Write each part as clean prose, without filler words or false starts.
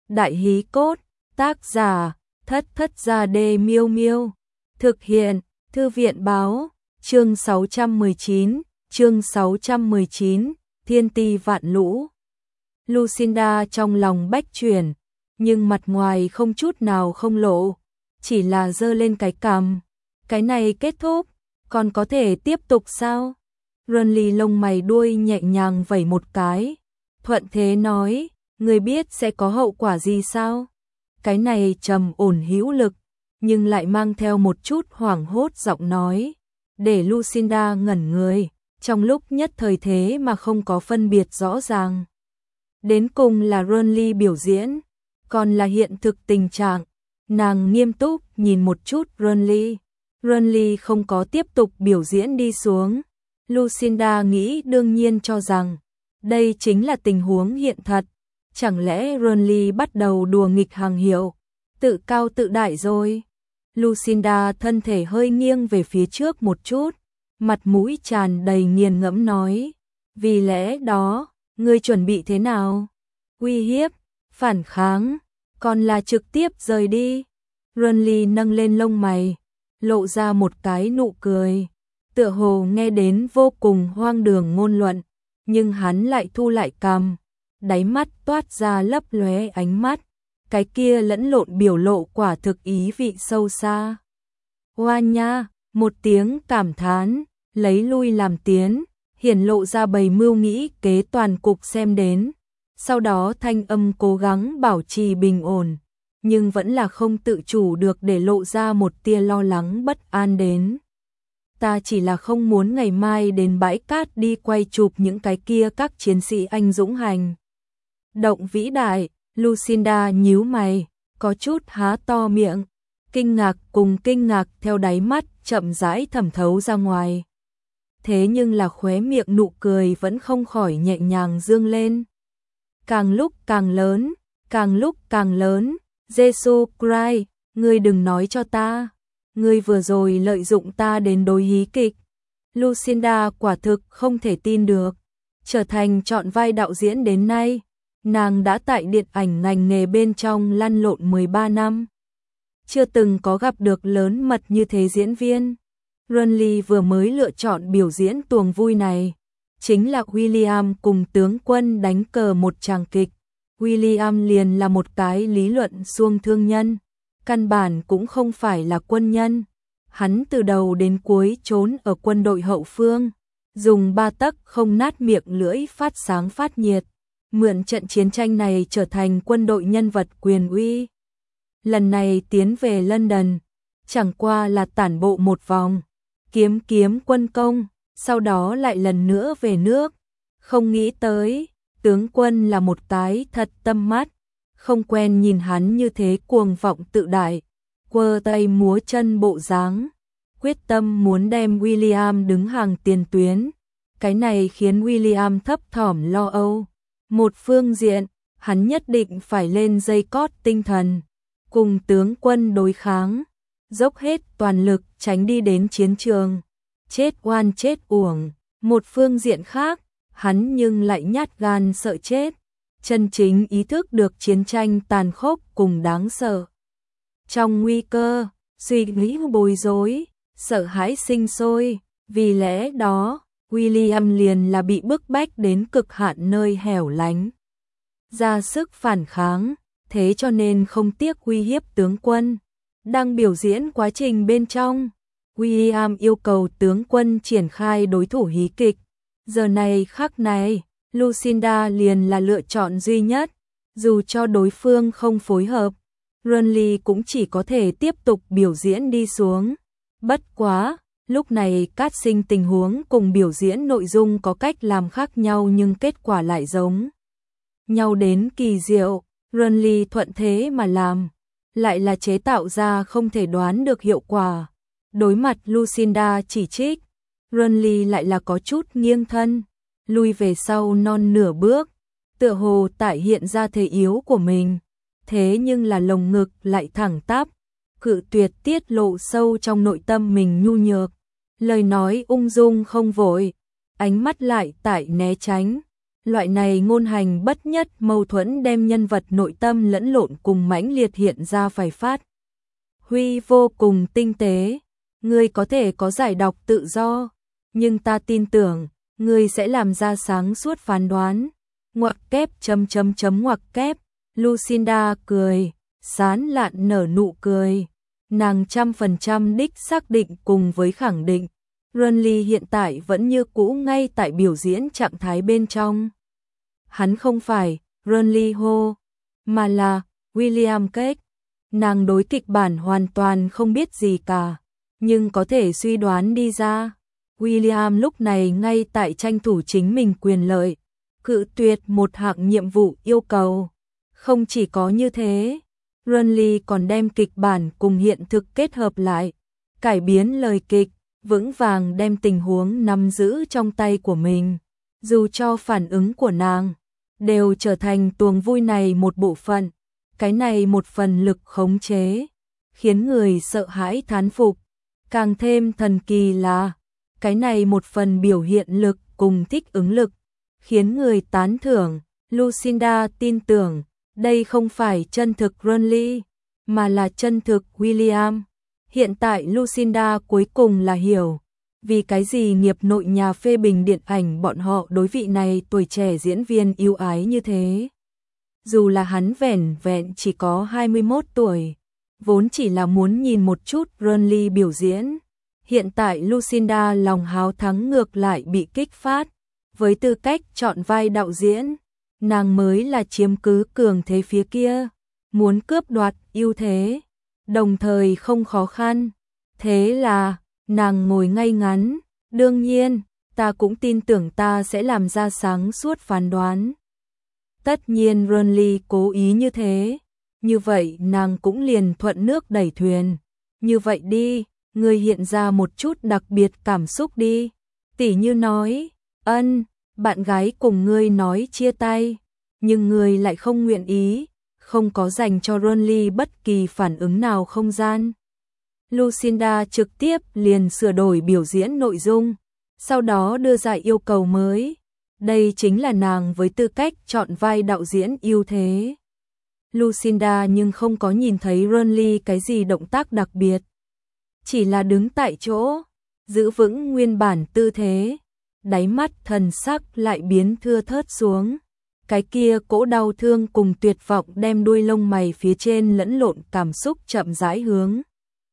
Đại hí cốt, tác giả, Thất Thất Gia Đê Miêu Miêu. Thực hiện, Thư viện báo, chương 619, Thiên Ti Vạn Lũ. Lucinda trong lòng bách chuyển, nhưng mặt ngoài không chút nào không lộ, chỉ là giơ lên cái cằm. Cái này kết thúc, còn có thể tiếp tục sao? Renly lông mày đuôi nhẹ nhàng vẩy một cái, thuận thế nói, người biết sẽ có hậu quả gì sao? Cái này trầm ổn hữu lực, nhưng lại mang theo một chút hoảng hốt giọng nói, để Lucinda ngẩn người, trong lúc nhất thời thế mà không có phân biệt rõ ràng. Đến cùng là Renly biểu diễn, còn là hiện thực tình trạng. Nàng nghiêm túc nhìn một chút Renly. Renly không có tiếp tục biểu diễn đi xuống. Lucinda nghĩ đương nhiên cho rằng đây chính là tình huống hiện thật. Chẳng lẽ Renly bắt đầu đùa nghịch hàng hiệu, tự cao tự đại rồi? Lucinda thân thể hơi nghiêng về phía trước một chút, mặt mũi tràn đầy nghiền ngẫm nói, vì lẽ đó, ngươi chuẩn bị thế nào? Uy hiếp, phản kháng, còn là trực tiếp rời đi? Renly nâng lên lông mày, lộ ra một cái nụ cười, tựa hồ nghe đến vô cùng hoang đường ngôn luận, nhưng hắn lại thu lại cằm, đáy mắt toát ra lấp lóe ánh mắt, cái kia lẫn lộn biểu lộ quả thực ý vị sâu xa. Hoa nha, một tiếng cảm thán, lấy lui làm tiến, hiển lộ ra bầy mưu nghĩ kế toàn cục xem đến. Sau đó thanh âm cố gắng bảo trì bình ổn, nhưng vẫn là không tự chủ được để lộ ra một tia lo lắng bất an đến. Ta chỉ là không muốn ngày mai đến bãi cát đi quay chụp những cái kia các chiến sĩ anh dũng hành động vĩ đại. Lucinda nhíu mày, có chút há to miệng, kinh ngạc cùng kinh ngạc theo đáy mắt chậm rãi thẩm thấu ra ngoài. Thế nhưng là khóe miệng nụ cười vẫn không khỏi nhẹ nhàng dương lên. Càng lúc càng lớn, càng lúc càng lớn, Jesus Christ, ngươi đừng nói cho ta, ngươi vừa rồi lợi dụng ta đến đối hí kịch. Lucinda quả thực không thể tin được, trở thành chọn vai đạo diễn đến nay, nàng đã tại điện ảnh ngành nghề bên trong lăn lộn 13 năm. Chưa từng có gặp được lớn mật như thế diễn viên. Renly vừa mới lựa chọn biểu diễn tuồng vui này, chính là William cùng tướng quân đánh cờ một tràng kịch. William liền là một cái lý luận suông thương nhân, căn bản cũng không phải là quân nhân. Hắn từ đầu đến cuối trốn ở quân đội hậu phương, dùng 3 tấc không nát miệng lưỡi phát sáng phát nhiệt, mượn trận chiến tranh này trở thành quân đội nhân vật quyền uy. Lần này tiến về London, chẳng qua là tản bộ một vòng, kiếm quân công, sau đó lại lần nữa về nước. Không nghĩ tới, tướng quân là một cái thật tâm mắt, không quen nhìn hắn như thế cuồng vọng tự đại, quơ tay múa chân bộ dáng, quyết tâm muốn đem William đứng hàng tiền tuyến. Cái này khiến William thấp thỏm lo âu. Một phương diện, hắn nhất định phải lên dây cót tinh thần, cùng tướng quân đối kháng, dốc hết toàn lực tránh đi đến chiến trường, chết oan chết uổng. Một phương diện khác, hắn nhưng lại nhát gan sợ chết, chân chính ý thức được chiến tranh tàn khốc cùng đáng sợ. Trong nguy cơ, suy nghĩ bối rối, sợ hãi sinh sôi, vì lẽ đó, William liền là bị bức bách đến cực hạn nơi hẻo lánh, ra sức phản kháng, thế cho nên không tiếc uy hiếp tướng quân. Đang biểu diễn quá trình bên trong, William yêu cầu tướng quân triển khai đối thủ hí kịch. Giờ này khắc này, Lucinda liền là lựa chọn duy nhất, dù cho đối phương không phối hợp, Renly cũng chỉ có thể tiếp tục biểu diễn đi xuống. Bất quá, lúc này cát sinh tình huống cùng biểu diễn nội dung có cách làm khác nhau nhưng kết quả lại giống nhau đến kỳ diệu. Renly thuận thế mà làm, lại là chế tạo ra không thể đoán được hiệu quả. Đối mặt Lucinda chỉ trích, Renly lại là có chút nghiêng thân, lui về sau non nửa bước, tựa hồ tại hiện ra thế yếu của mình. Thế nhưng là lồng ngực lại thẳng tắp, cự tuyệt tiết lộ sâu trong nội tâm mình nhu nhược. Lời nói ung dung không vội, ánh mắt lại tại né tránh, Loại này ngôn hành bất nhất mâu thuẫn đem nhân vật nội tâm lẫn lộn cùng mãnh liệt hiện ra phải phát huy vô cùng tinh tế. Ngươi có thể có giải đọc tự do, nhưng ta tin tưởng ngươi sẽ làm ra sáng suốt phán đoán. Ngoặc kép ngoặc kép. Lucinda cười, sán lạn nở nụ cười. Nàng 100% đích xác định cùng với khẳng định, Renly hiện tại vẫn như cũ ngay tại biểu diễn trạng thái bên trong. Hắn không phải Renly Ho, mà là William Cake. Nàng đối kịch bản hoàn toàn không biết gì cả, nhưng có thể suy đoán đi ra. William lúc này ngay tại tranh thủ chính mình quyền lợi, cự tuyệt một hạng nhiệm vụ yêu cầu. Không chỉ có như thế, Renly còn đem kịch bản cùng hiện thực kết hợp lại, cải biến lời kịch, vững vàng đem tình huống nắm giữ trong tay của mình. Dù cho phản ứng của nàng đều trở thành tuồng vui này một bộ phận, cái này một phần lực khống chế, khiến người sợ hãi thán phục. Càng thêm thần kỳ là, cái này một phần biểu hiện lực cùng thích ứng lực, khiến người tán thưởng. Lucinda tin tưởng, đây không phải chân thực Renly, mà là chân thực William. Hiện tại Lucinda cuối cùng là hiểu, vì cái gì nghiệp nội nhà phê bình điện ảnh bọn họ đối vị này tuổi trẻ diễn viên yêu ái như thế. Dù là hắn vẻn vẹn chỉ có 21 tuổi, vốn chỉ là muốn nhìn một chút Renly biểu diễn. Hiện tại Lucinda lòng háo thắng ngược lại bị kích phát, với tư cách chọn vai đạo diễn, nàng mới là chiếm cứ cường thế phía kia, muốn cướp đoạt ưu thế, đồng thời không khó khăn. Thế là, nàng ngồi ngay ngắn, đương nhiên, ta cũng tin tưởng ta sẽ làm ra sáng suốt phán đoán. Tất nhiên Renly cố ý như thế, như vậy nàng cũng liền thuận nước đẩy thuyền. Như vậy đi, ngươi hiện ra một chút đặc biệt cảm xúc đi. Tỉ như nói, bạn gái cùng ngươi nói chia tay, nhưng ngươi lại không nguyện ý, không có dành cho Renly bất kỳ phản ứng nào không gian. Lucinda trực tiếp liền sửa đổi biểu diễn nội dung, sau đó đưa ra yêu cầu mới. Đây chính là nàng với tư cách chọn vai đạo diễn ưu thế. Lucinda nhưng không có nhìn thấy Renly cái gì động tác đặc biệt, chỉ là đứng tại chỗ, giữ vững nguyên bản tư thế, đáy mắt thần sắc lại biến thưa thớt xuống. Cái kia cỗ đau thương cùng tuyệt vọng đem đuôi lông mày phía trên lẫn lộn cảm xúc chậm rãi hướng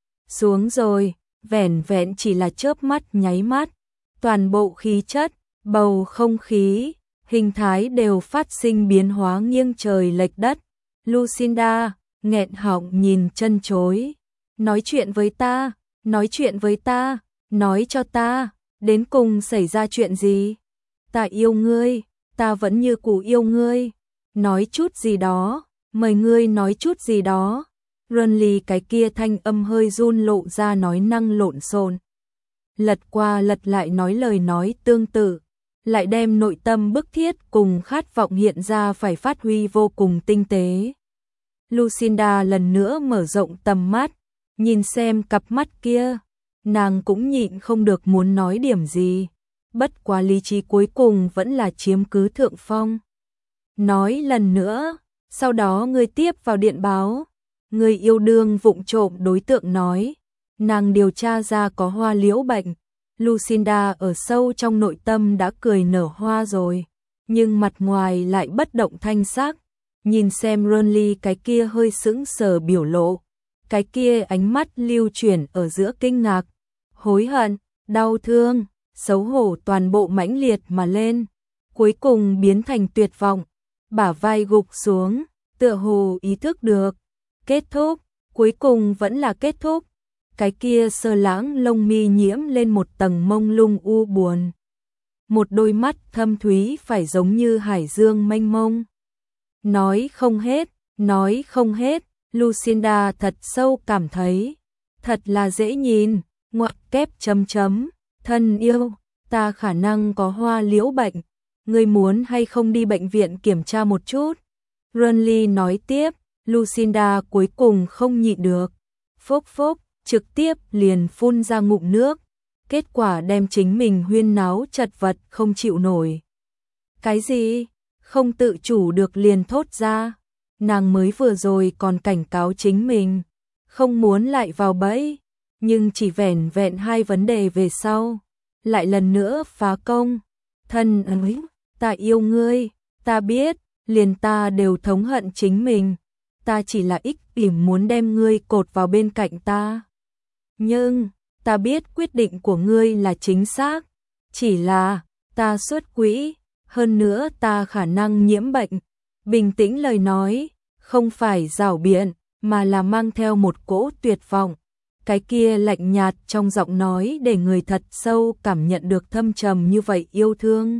xuống rồi, vẻn vẹn chỉ là chớp mắt nháy mắt, toàn bộ khí chất, bầu không khí, hình thái đều phát sinh biến hóa nghiêng trời lệch đất. Lucinda nghẹn họng nhìn chân chối, nói chuyện với ta, nói chuyện với ta, nói cho ta, đến cùng xảy ra chuyện gì? Ta yêu ngươi, ta vẫn như cũ yêu ngươi, nói chút gì đó, mời ngươi nói chút gì đó. Renly cái kia thanh âm hơi run lộ ra nói năng lộn xộn, lật qua lật lại nói lời nói tương tự, lại đem nội tâm bức thiết cùng khát vọng hiện ra phải phát huy vô cùng tinh tế. Lucinda lần nữa mở rộng tầm mắt, nhìn xem cặp mắt kia, nàng cũng nhịn không được muốn nói điểm gì, bất quá lý trí cuối cùng vẫn là chiếm cứ thượng phong. Nói lần nữa, sau đó ngươi tiếp vào điện báo, người yêu đương vụng trộm đối tượng nói, nàng điều tra ra có hoa liễu bệnh. Lucinda ở sâu trong nội tâm đã cười nở hoa rồi, nhưng mặt ngoài lại bất động thanh sắc, nhìn xem Renly cái kia hơi sững sờ biểu lộ, cái kia ánh mắt lưu chuyển ở giữa kinh ngạc, hối hận, đau thương, xấu hổ toàn bộ mãnh liệt mà lên, cuối cùng biến thành tuyệt vọng, bả vai gục xuống, tựa hồ ý thức được, kết thúc, cuối cùng vẫn là kết thúc. Cái kia sơ lãng lông mi nhiễm lên một tầng mông lung u buồn. Một đôi mắt thâm thúy phải giống như hải dương mênh mông. Nói không hết, Lucinda thật sâu cảm thấy, thật là dễ nhìn, ngoặc kép thân yêu, ta khả năng có hoa liễu bệnh, ngươi muốn hay không đi bệnh viện kiểm tra một chút. Renly nói tiếp, Lucinda cuối cùng không nhịn được, phốc phốc, trực tiếp liền phun ra ngụm nước, kết quả đem chính mình huyên náo chật vật không chịu nổi. Cái gì? Không tự chủ được liền thốt ra. Nàng mới vừa rồi còn cảnh cáo chính mình, không muốn lại vào bẫy, nhưng chỉ vẻn vẹn 2 vấn đề về sau, lại lần nữa phá công. Thân ơi, ta yêu ngươi, ta biết, liền ta đều thống hận chính mình, ta chỉ là ích kỷ muốn đem ngươi cột vào bên cạnh ta. Nhưng, ta biết quyết định của ngươi là chính xác, chỉ là, ta xuất quỹ, hơn nữa ta khả năng nhiễm bệnh. Bình tĩnh lời nói, không phải giảo biện, mà là mang theo một cỗ tuyệt vọng. Cái kia lạnh nhạt trong giọng nói để người thật sâu cảm nhận được thâm trầm như vậy yêu thương.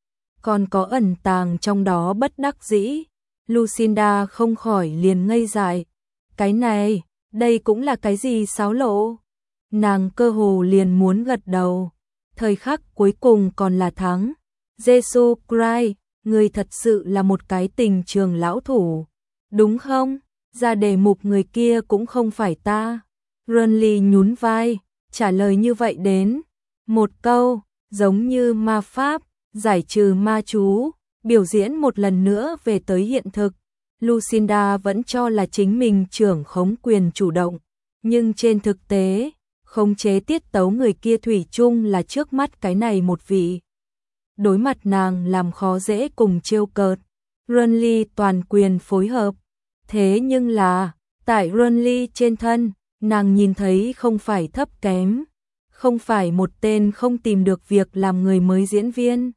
Còn có ẩn tàng trong đó bất đắc dĩ. Lucinda không khỏi liền ngây dại. Cái này, đây cũng là cái gì xáo lộ? Nàng cơ hồ liền muốn gật đầu. Thời khắc cuối cùng còn là thắng. Jesus Christ, người thật sự là một cái tình trường lão thủ. Đúng không? Ra đề mục người kia cũng không phải ta. Renly nhún vai, trả lời như vậy đến. Một câu, giống như ma pháp, giải trừ ma chú, biểu diễn một lần nữa về tới hiện thực. Lucinda vẫn cho là chính mình trưởng khống quyền chủ động, nhưng trên thực tế, khống chế tiết tấu người kia thủy chung là trước mắt cái này một vị. Đối mặt nàng làm khó dễ cùng trêu cợt, Renly toàn quyền phối hợp. Thế nhưng là, tại Renly trên thân, nàng nhìn thấy không phải thấp kém, không phải một tên không tìm được việc làm người mới diễn viên.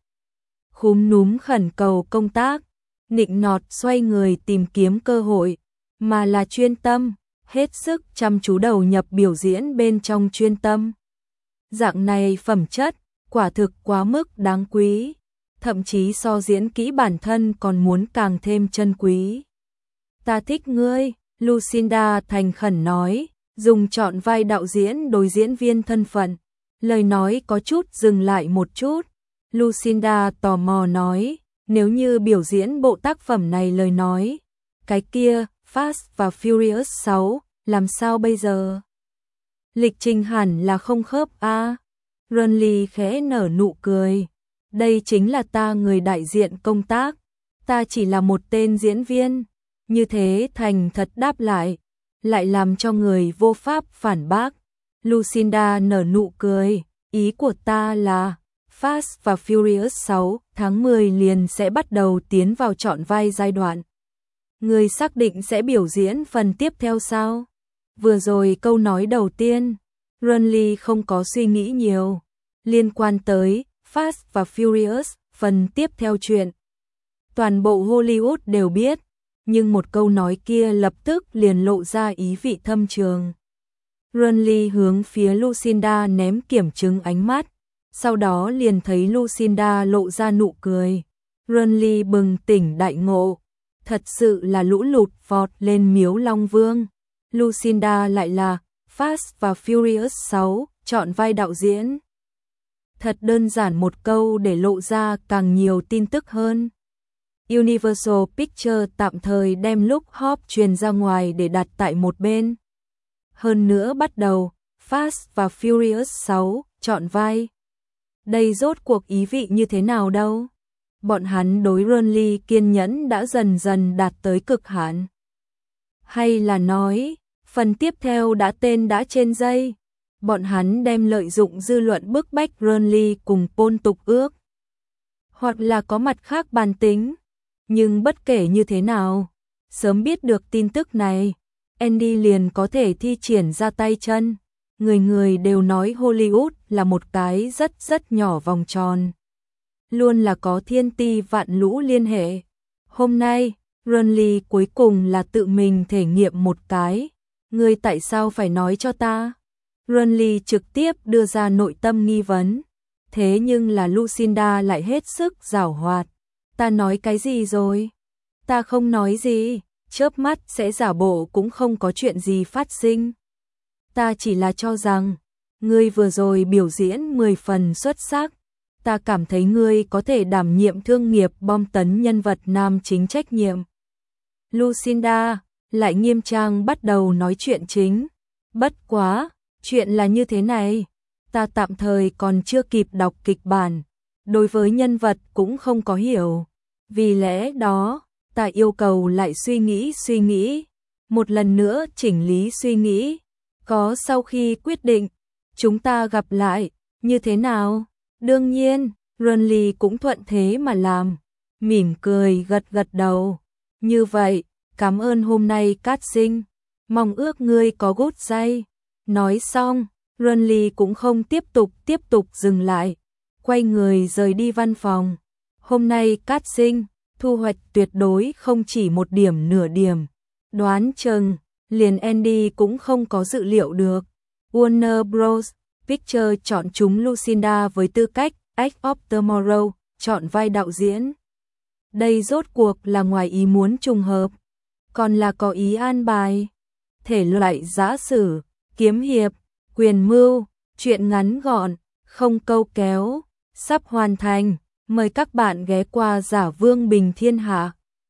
Khúm núm khẩn cầu công tác, nịnh nọt xoay người tìm kiếm cơ hội, mà là chuyên tâm, hết sức chăm chú đầu nhập biểu diễn bên trong chuyên tâm. Dạng này phẩm chất, quả thực quá mức đáng quý, thậm chí so diễn kỹ bản thân còn muốn càng thêm chân quý. Ta thích ngươi, Lucinda thành khẩn nói, dùng chọn vai đạo diễn đối diễn viên thân phận. Lời nói có chút dừng lại một chút. Lucinda tò mò nói, nếu như biểu diễn bộ tác phẩm này lời nói, cái kia, Fast và Furious 6, làm sao bây giờ? Lịch trình hẳn là không khớp a. Renly khẽ nở nụ cười. Đây chính là ta người đại diện công tác. Ta chỉ là một tên diễn viên. Như thế thành thật đáp lại làm cho người vô pháp phản bác. Lucinda nở nụ cười. Ý của ta là Fast và Furious 6 tháng 10 liền sẽ bắt đầu tiến vào chọn vai giai đoạn. Người xác định sẽ biểu diễn phần tiếp theo sao? Vừa rồi câu nói đầu tiên, Renly không có suy nghĩ nhiều. Liên quan tới Fast và Furious phần tiếp theo chuyện. Toàn bộ Hollywood đều biết, nhưng một câu nói kia lập tức liền lộ ra ý vị thâm trường. Renly hướng phía Lucinda ném kiểm chứng ánh mắt, sau đó liền thấy Lucinda lộ ra nụ cười. Renly bừng tỉnh đại ngộ, thật sự là lũ lụt vọt lên miếu Long Vương. Lucinda lại là Fast và Furious 6, chọn vai đạo diễn. Thật đơn giản một câu để lộ ra càng nhiều tin tức hơn. Universal Pictures tạm thời đem lúc Hop truyền ra ngoài để đặt tại một bên. Hơn nữa bắt đầu, Fast và Furious 6, chọn vai. Đây rốt cuộc ý vị như thế nào đâu? Bọn hắn đối Renly kiên nhẫn đã dần dần đạt tới cực hạn. Hay là nói, phần tiếp theo đã tên đã trên dây, bọn hắn đem lợi dụng dư luận bức bách Renly cùng Paul tục ước. Hoặc là có mặt khác bàn tính. Nhưng bất kể như thế nào, sớm biết được tin tức này, Andy liền có thể thi triển ra tay chân. Người người đều nói Hollywood là một cái rất nhỏ vòng tròn. Luôn là có thiên ti vạn lũ liên hệ. Hôm nay, Renly cuối cùng là tự mình thể nghiệm một cái. Ngươi tại sao phải nói cho ta? Renly trực tiếp đưa ra nội tâm nghi vấn. Thế nhưng là Lucinda lại hết sức giảo hoạt. Ta nói cái gì rồi? Ta không nói gì, chớp mắt sẽ giả bộ cũng không có chuyện gì phát sinh. Ta chỉ là cho rằng, ngươi vừa rồi biểu diễn 10 phần xuất sắc. Ta cảm thấy ngươi có thể đảm nhiệm thương nghiệp bom tấn nhân vật nam chính trách nhiệm. Lucinda lại nghiêm trang bắt đầu nói chuyện chính. Bất quá, chuyện là như thế này. Ta tạm thời còn chưa kịp đọc kịch bản. đối với nhân vật cũng không có hiểu. Vì lẽ đó, ta yêu cầu lại suy nghĩ, một lần nữa chỉnh lý suy nghĩ. Có sau khi quyết định, chúng ta gặp lại, như thế nào? Đương nhiên, Renly cũng thuận thế mà làm, mỉm cười gật gật đầu. Như vậy, cảm ơn hôm nay Cát Sinh, mong ước ngươi có good day. Nói xong, Renly cũng không tiếp tục dừng lại, quay người rời đi văn phòng. Hôm nay Cát Sinh, thu hoạch tuyệt đối không chỉ một điểm nửa điểm. Đoán chừng, liền Andy cũng không có dự liệu được. Warner Bros. Pictures chọn chúng Lucinda với tư cách Edge of Tomorrow, chọn vai đạo diễn. Đây rốt cuộc là ngoài ý muốn trùng hợp, còn là có ý an bài. Thể loại giã sử, kiếm hiệp, quyền mưu, truyện ngắn gọn, không câu kéo, sắp hoàn thành. Mời các bạn ghé qua Giả Vương Bình Thiên Hạ.